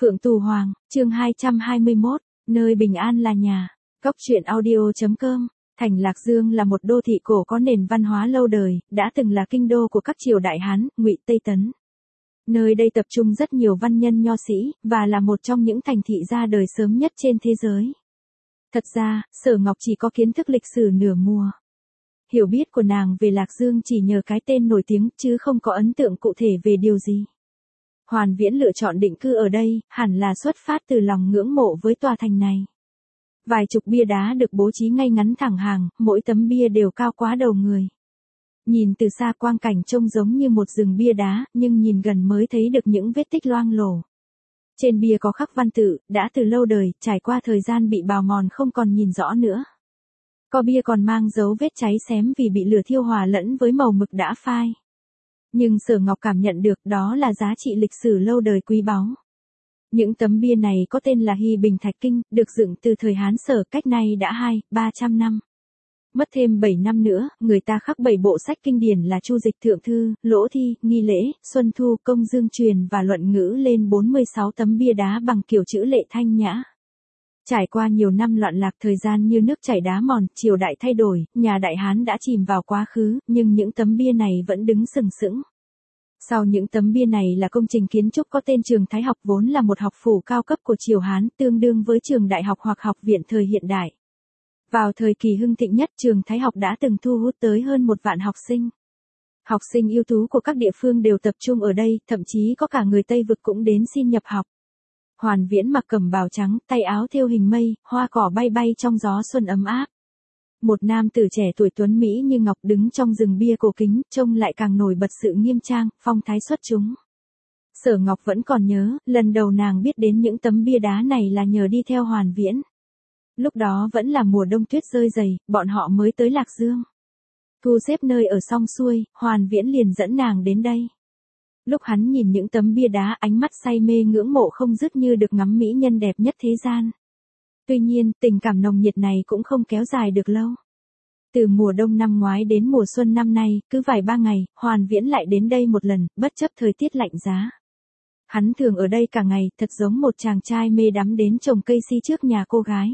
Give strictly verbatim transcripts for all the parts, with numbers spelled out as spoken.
Phượng Tù Hoàng, chương hai trăm hai mươi mốt, nơi bình an là nhà. Cốc truyện audio chấm com. Thành Lạc Dương là một đô thị cổ có nền văn hóa lâu đời, đã từng là kinh đô của các triều Đại Hán, Ngụy, Tây Tấn. Nơi đây tập trung rất nhiều văn nhân nho sĩ, và là một trong những thành thị ra đời sớm nhất trên thế giới. Thật ra, Sở Ngọc chỉ có kiến thức lịch sử nửa mùa. Hiểu biết của nàng về Lạc Dương chỉ nhờ cái tên nổi tiếng, chứ không có ấn tượng cụ thể về điều gì. Hoàn Viễn lựa chọn định cư ở đây, hẳn là xuất phát từ lòng ngưỡng mộ với tòa thành này. Vài chục bia đá được bố trí ngay ngắn thẳng hàng, mỗi tấm bia đều cao quá đầu người. Nhìn từ xa quang cảnh trông giống như một rừng bia đá, nhưng nhìn gần mới thấy được những vết tích loang lổ. Trên bia có khắc văn tự, đã từ lâu đời, trải qua thời gian bị bào mòn không còn nhìn rõ nữa. Có bia còn mang dấu vết cháy xém vì bị lửa thiêu hòa lẫn với màu mực đã phai. Nhưng Sở Ngọc cảm nhận được đó là giá trị lịch sử lâu đời quý báu. Những tấm bia này có tên là Hy Bình Thạch Kinh, được dựng từ thời Hán Sở, cách nay đã hai, ba trăm năm. Mất thêm bảy năm nữa, người ta khắc bảy bộ sách kinh điển là Chu Dịch Thượng Thư, Lỗ Thi, Nghi Lễ, Xuân Thu, Công Dương Truyền và Luận Ngữ lên bốn mươi sáu tấm bia đá bằng kiểu chữ lệ thanh nhã. Trải qua nhiều năm loạn lạc, thời gian như nước chảy đá mòn, triều đại thay đổi, nhà Đại Hán đã chìm vào quá khứ, nhưng những tấm bia này vẫn đứng sừng sững. Sau những tấm bia này là công trình kiến trúc có tên Trường Thái Học, vốn là một học phủ cao cấp của triều Hán, tương đương với trường đại học hoặc học viện thời hiện đại. Vào thời kỳ hưng thịnh nhất, Trường Thái Học đã từng thu hút tới hơn một vạn học sinh. Học sinh ưu tú của các địa phương đều tập trung ở đây, thậm chí có cả người Tây Vực cũng đến xin nhập học. Hoàn Viễn mặc cẩm bào trắng, tay áo thêu hình mây, hoa cỏ bay bay trong gió xuân ấm áp. Một nam tử trẻ tuổi tuấn mỹ như ngọc đứng trong rừng bia cổ kính, trông lại càng nổi bật sự nghiêm trang, phong thái xuất chúng. Sở Ngọc vẫn còn nhớ, lần đầu nàng biết đến những tấm bia đá này là nhờ đi theo Hoàn Viễn. Lúc đó vẫn là mùa đông tuyết rơi dày, bọn họ mới tới Lạc Dương. Thu xếp nơi ở xong xuôi, Hoàn Viễn liền dẫn nàng đến đây. Lúc hắn nhìn những tấm bia đá, ánh mắt say mê ngưỡng mộ không dứt như được ngắm mỹ nhân đẹp nhất thế gian. Tuy nhiên, tình cảm nồng nhiệt này cũng không kéo dài được lâu. Từ mùa đông năm ngoái đến mùa xuân năm nay, cứ vài ba ngày, Hoàn Viễn lại đến đây một lần, bất chấp thời tiết lạnh giá. Hắn thường ở đây cả ngày, thật giống một chàng trai mê đắm đến trồng cây si trước nhà cô gái.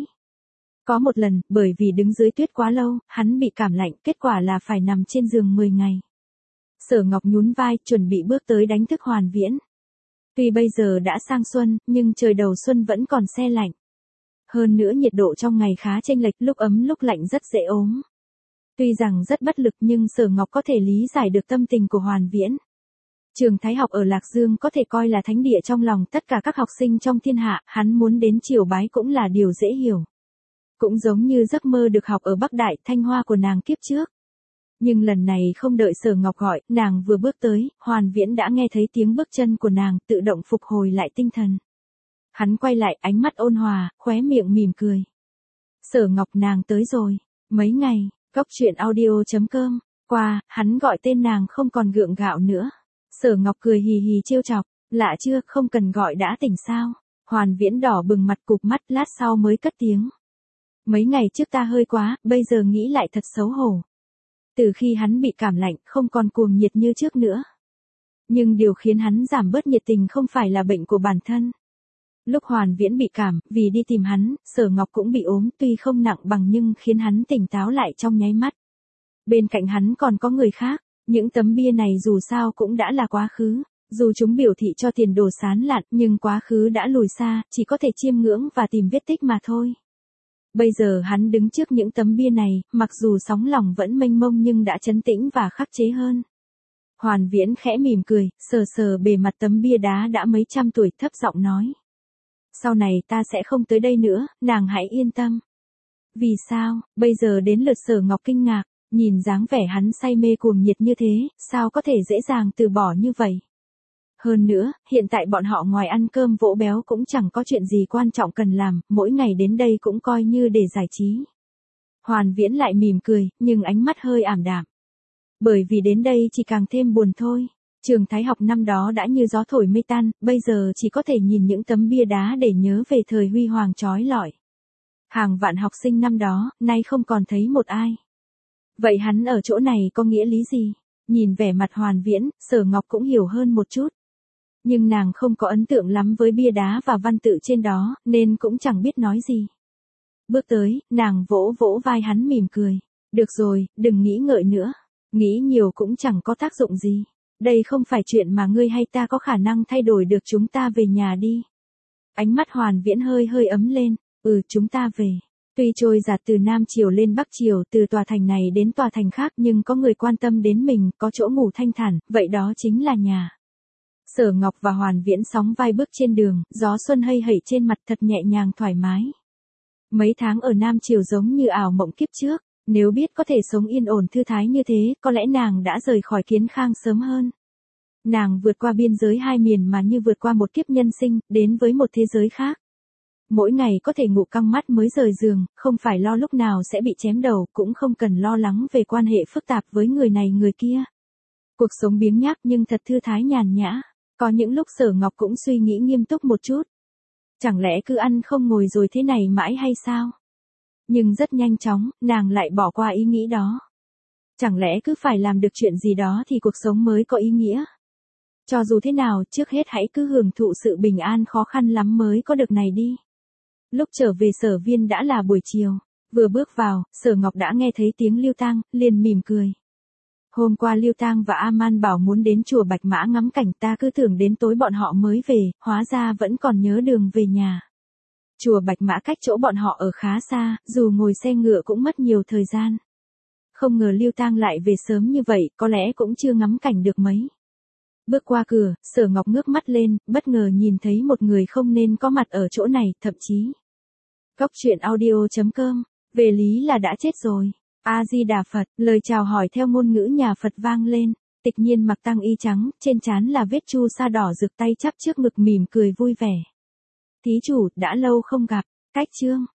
Có một lần, bởi vì đứng dưới tuyết quá lâu, hắn bị cảm lạnh, kết quả là phải nằm trên giường mười ngày. Sở Ngọc nhún vai, chuẩn bị bước tới đánh thức Hoàn Viễn. Tuy bây giờ đã sang xuân, nhưng trời đầu xuân vẫn còn se lạnh. Hơn nữa nhiệt độ trong ngày khá chênh lệch, lúc ấm lúc lạnh rất dễ ốm. Tuy rằng rất bất lực nhưng Sở Ngọc có thể lý giải được tâm tình của Hoàn Viễn. Trường Thái Học ở Lạc Dương có thể coi là thánh địa trong lòng tất cả các học sinh trong thiên hạ, hắn muốn đến triều bái cũng là điều dễ hiểu. Cũng giống như giấc mơ được học ở Bắc Đại, Thanh Hoa của nàng kiếp trước. Nhưng lần này không đợi Sở Ngọc gọi, nàng vừa bước tới, Hoàn Viễn đã nghe thấy tiếng bước chân của nàng, tự động phục hồi lại tinh thần. Hắn quay lại, ánh mắt ôn hòa, khóe miệng mỉm cười. Sở Ngọc, nàng tới rồi. Mấy ngày, Cốc truyện audio chấm com. Qua, hắn gọi tên nàng không còn gượng gạo nữa. Sở Ngọc cười hì hì trêu chọc. Lạ chưa, không cần gọi đã tỉnh sao? Hoàn Viễn đỏ bừng mặt, cụp mắt, lát sau mới cất tiếng. Mấy ngày trước ta hơi quá, bây giờ nghĩ lại thật xấu hổ. Từ khi hắn bị cảm lạnh, không còn cuồng nhiệt như trước nữa. Nhưng điều khiến hắn giảm bớt nhiệt tình không phải là bệnh của bản thân. Lúc Hoàn Viễn bị cảm, vì đi tìm hắn, Sở Ngọc cũng bị ốm, tuy không nặng bằng nhưng khiến hắn tỉnh táo lại trong nháy mắt. Bên cạnh hắn còn có người khác, những tấm bia này dù sao cũng đã là quá khứ, dù chúng biểu thị cho tiền đồ sán lạn, nhưng quá khứ đã lùi xa, chỉ có thể chiêm ngưỡng và tìm vết tích mà thôi. Bây giờ hắn đứng trước những tấm bia này, mặc dù sóng lòng vẫn mênh mông nhưng đã trấn tĩnh và khắc chế hơn. Hoàn Viễn khẽ mỉm cười, sờ sờ bề mặt tấm bia đá đã mấy trăm tuổi, thấp giọng nói. Sau này ta sẽ không tới đây nữa, nàng hãy yên tâm. Vì sao, bây giờ đến lượt Sở Ngọc kinh ngạc, nhìn dáng vẻ hắn say mê cuồng nhiệt như thế, sao có thể dễ dàng từ bỏ như vậy. Hơn nữa, hiện tại bọn họ ngoài ăn cơm vỗ béo cũng chẳng có chuyện gì quan trọng cần làm, mỗi ngày đến đây cũng coi như để giải trí. Hoàn Viễn lại mỉm cười, nhưng ánh mắt hơi ảm đạm. Bởi vì đến đây chỉ càng thêm buồn thôi. Trường Thái Học năm đó đã như gió thổi mây tan, bây giờ chỉ có thể nhìn những tấm bia đá để nhớ về thời huy hoàng chói lọi. Hàng vạn học sinh năm đó, nay không còn thấy một ai. Vậy hắn ở chỗ này có nghĩa lý gì? Nhìn vẻ mặt Hoàn Viễn, Sở Ngọc cũng hiểu hơn một chút. Nhưng nàng không có ấn tượng lắm với bia đá và văn tự trên đó, nên cũng chẳng biết nói gì. Bước tới, nàng vỗ vỗ vai hắn mỉm cười. Được rồi, đừng nghĩ ngợi nữa. Nghĩ nhiều cũng chẳng có tác dụng gì. Đây không phải chuyện mà ngươi hay ta có khả năng thay đổi được, chúng ta về nhà đi. Ánh mắt Hoàn Viễn hơi hơi ấm lên. Ừ, chúng ta về. Tuy trôi dạt từ Nam Triều lên Bắc Triều, từ tòa thành này đến tòa thành khác, nhưng có người quan tâm đến mình, có chỗ ngủ thanh thản, vậy đó chính là nhà. Sở Ngọc và Hoàn Viễn sóng vai bước trên đường, gió xuân hây hẩy trên mặt thật nhẹ nhàng thoải mái. Mấy tháng ở Nam Triều giống như ảo mộng kiếp trước, nếu biết có thể sống yên ổn thư thái như thế, có lẽ nàng đã rời khỏi Kiến Khang sớm hơn. Nàng vượt qua biên giới hai miền mà như vượt qua một kiếp nhân sinh, đến với một thế giới khác. Mỗi ngày có thể ngủ căng mắt mới rời giường, không phải lo lúc nào sẽ bị chém đầu, cũng không cần lo lắng về quan hệ phức tạp với người này người kia. Cuộc sống biếng nhác nhưng thật thư thái nhàn nhã. Có những lúc Sở Ngọc cũng suy nghĩ nghiêm túc một chút. Chẳng lẽ cứ ăn không ngồi rồi thế này mãi hay sao? Nhưng rất nhanh chóng, nàng lại bỏ qua ý nghĩ đó. Chẳng lẽ cứ phải làm được chuyện gì đó thì cuộc sống mới có ý nghĩa? Cho dù thế nào, trước hết hãy cứ hưởng thụ sự bình an, khó khăn lắm mới có được này đi. Lúc trở về Sở Viên đã là buổi chiều. Vừa bước vào, Sở Ngọc đã nghe thấy tiếng Lưu Tang, liền mỉm cười. Hôm qua Lưu Tang và A-man bảo muốn đến chùa Bạch Mã ngắm cảnh, ta cứ tưởng đến tối bọn họ mới về, hóa ra vẫn còn nhớ đường về nhà. Chùa Bạch Mã cách chỗ bọn họ ở khá xa, dù ngồi xe ngựa cũng mất nhiều thời gian. Không ngờ Lưu Tang lại về sớm như vậy, có lẽ cũng chưa ngắm cảnh được mấy. Bước qua cửa, Sở Ngọc ngước mắt lên, bất ngờ nhìn thấy một người không nên có mặt ở chỗ này, thậm chí. Góc truyện audio chấm com, về lý là đã chết rồi. A-di-đà Phật, lời chào hỏi theo ngôn ngữ nhà Phật vang lên. Tịch Nhiên mặc tang y trắng, trên trán là vết chu sa đỏ rực, tay chắp trước ngực mỉm cười vui vẻ. Thí chủ, đã lâu không gặp. Cách chương.